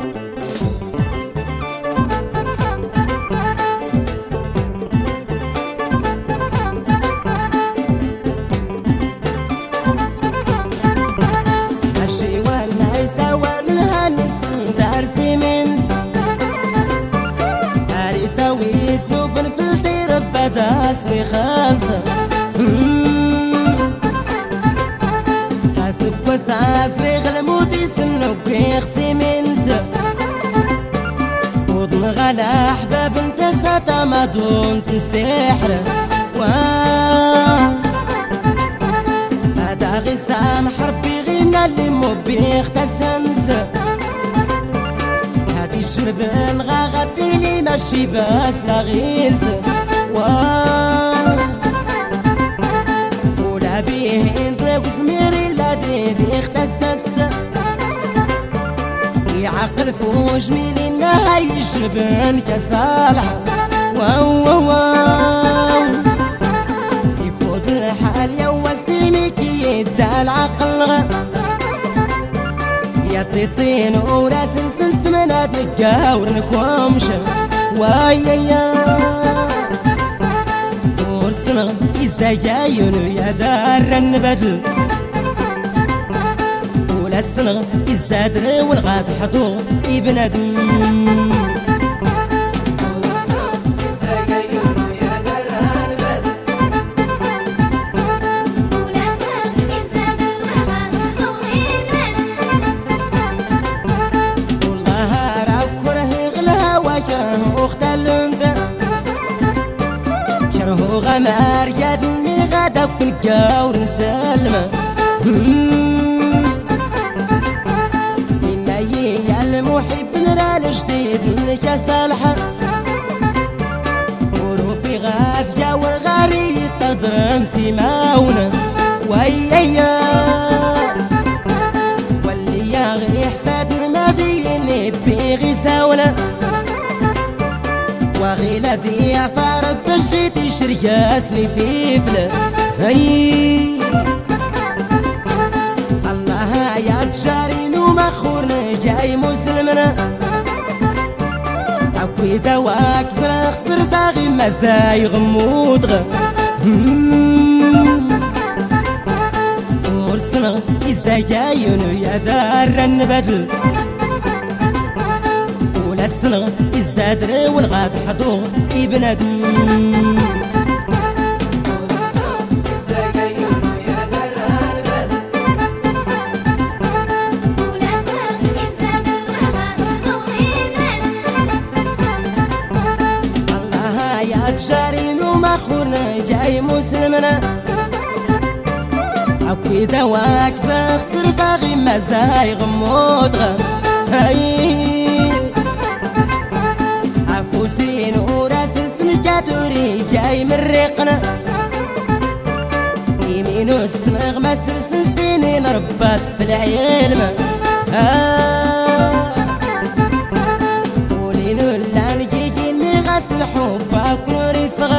ماشي ولا يسوى الهنس دار سيمنز هاري تويت نوبن في الطير بدا اسمي خالصة حاسب وساس ريغ الموتي سنو بيخ سيمنز وضن غلا احباب انت ساتا ما دون تنسحر هذا غي سامح ربي غينا اللي مو بيخ تسنس هادي الشنبان غا غدي لي ماشي باس لا غيلس ولا بيه انت وزميري لا ديدي اختسست يعقل فوج ميلي نهاي الشنبان كصالح يفوت الحال يا وسيمي كي يدى العقل يا تيطين وراس سنت منات نقاور نكومش وايا ورسنا يزدايون يا دار النبدل ولا السنغ يزدادر والغاد حضور ابن ادم شره غمار جادني غدا كل قاور نسلمه إني يا المحب نرى الجديد منك صالحه وروفي غاد جاور غاري تضرم سيماونه ويا واللي يغلي حساد مديني بيغي ساونه وغيلا دي عفار بشيتي شرياسني في فله الله يا تجارين ومخورنا جاي مسلمنا عكوي دواك صرخ صرتا غي مزاي غموض ورسنا إزدا جايون يا دار النبدل السنغ يزدادر والغاد حضور ابن ادم الله يا تجارين ومخورنا جاي مسلمنا عكي دواك زاخ صرتا غي مزاي غموض عفوسين وراس سنجاتوري جاي من ريقنا يمين السنغ مسر سنتين ربات في العيال ما ولين ولا نجيجي اللي غسل حبك ورفغة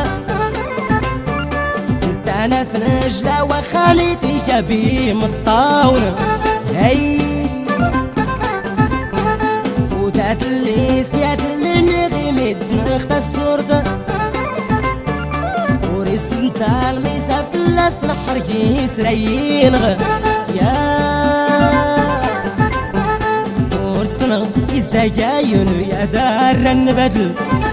انت انا في نجلة وخالتي جابي مطاونة ودات اللي سياد اللي نغمد نخت السردة وريس انتا الميسا في اللسن حرجيس رينغ يا ورسنا إزدا جايون يا دار النبدل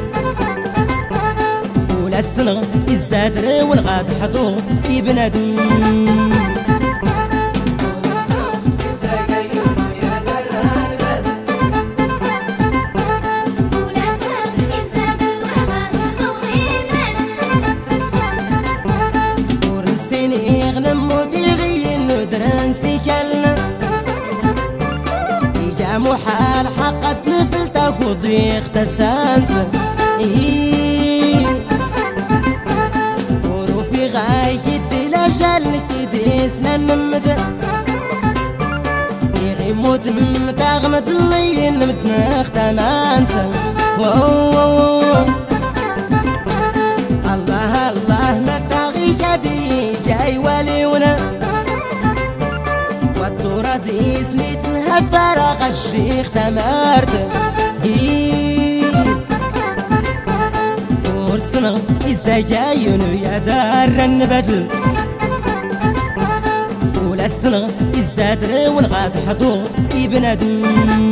ولا السنغ إزدادر والغاد حضور ابن ادم محال حقت نفلتك وضيق تسانسة وروفي غاي كدي لا شالك يدريس لنمد يغي موت متاغمد اللي نمتناخ تمانسة الله الله متاغي جدي جاي وليونا والدورة دي سنيت نهبرا غشيخ تمارت ورسنا يستجاين يا دار النبدل ولا السنة يزدادر والغاد حضو يبندم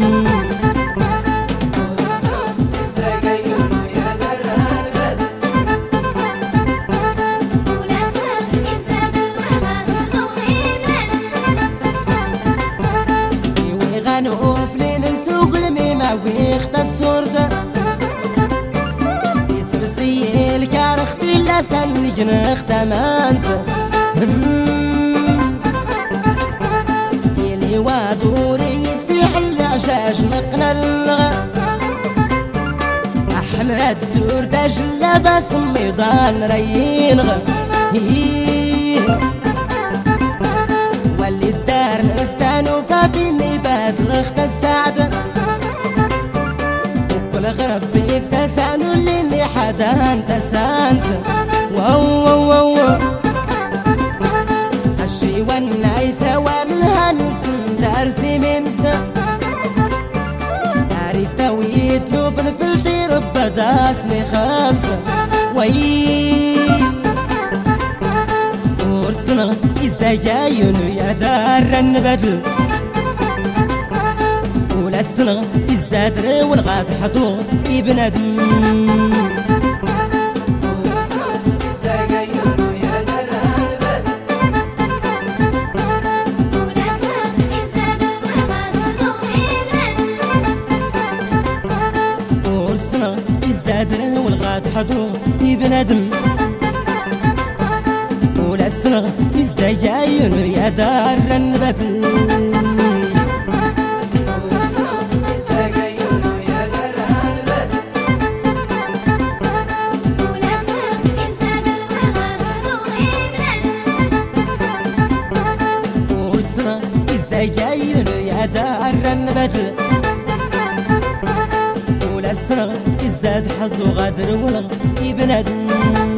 سن جنخ تمانسة يلي وادوري يسيح العشاش نقنل أحمد دور دجلة بس ميضان رينغ واللي الدار نفتان وفاتني باد نخت السعدة وكل غرب يفتسان اللي حدان تسانسة واو واو واو الشي والنايس والهنس دارسي منسى داري التويت نوبن في الدير بدا اسمي خمسة وي ورسنا يزدجاين يا دار النبدل ولا السنة يزدادر والغاد حضور يبندم يزدادر والغاد حضور يبندم ولا السنة يزدجاين يا دار النبدل يزدجاين يا دار النبدل ولا السنة يزداد حظ وغادر ولا يبندم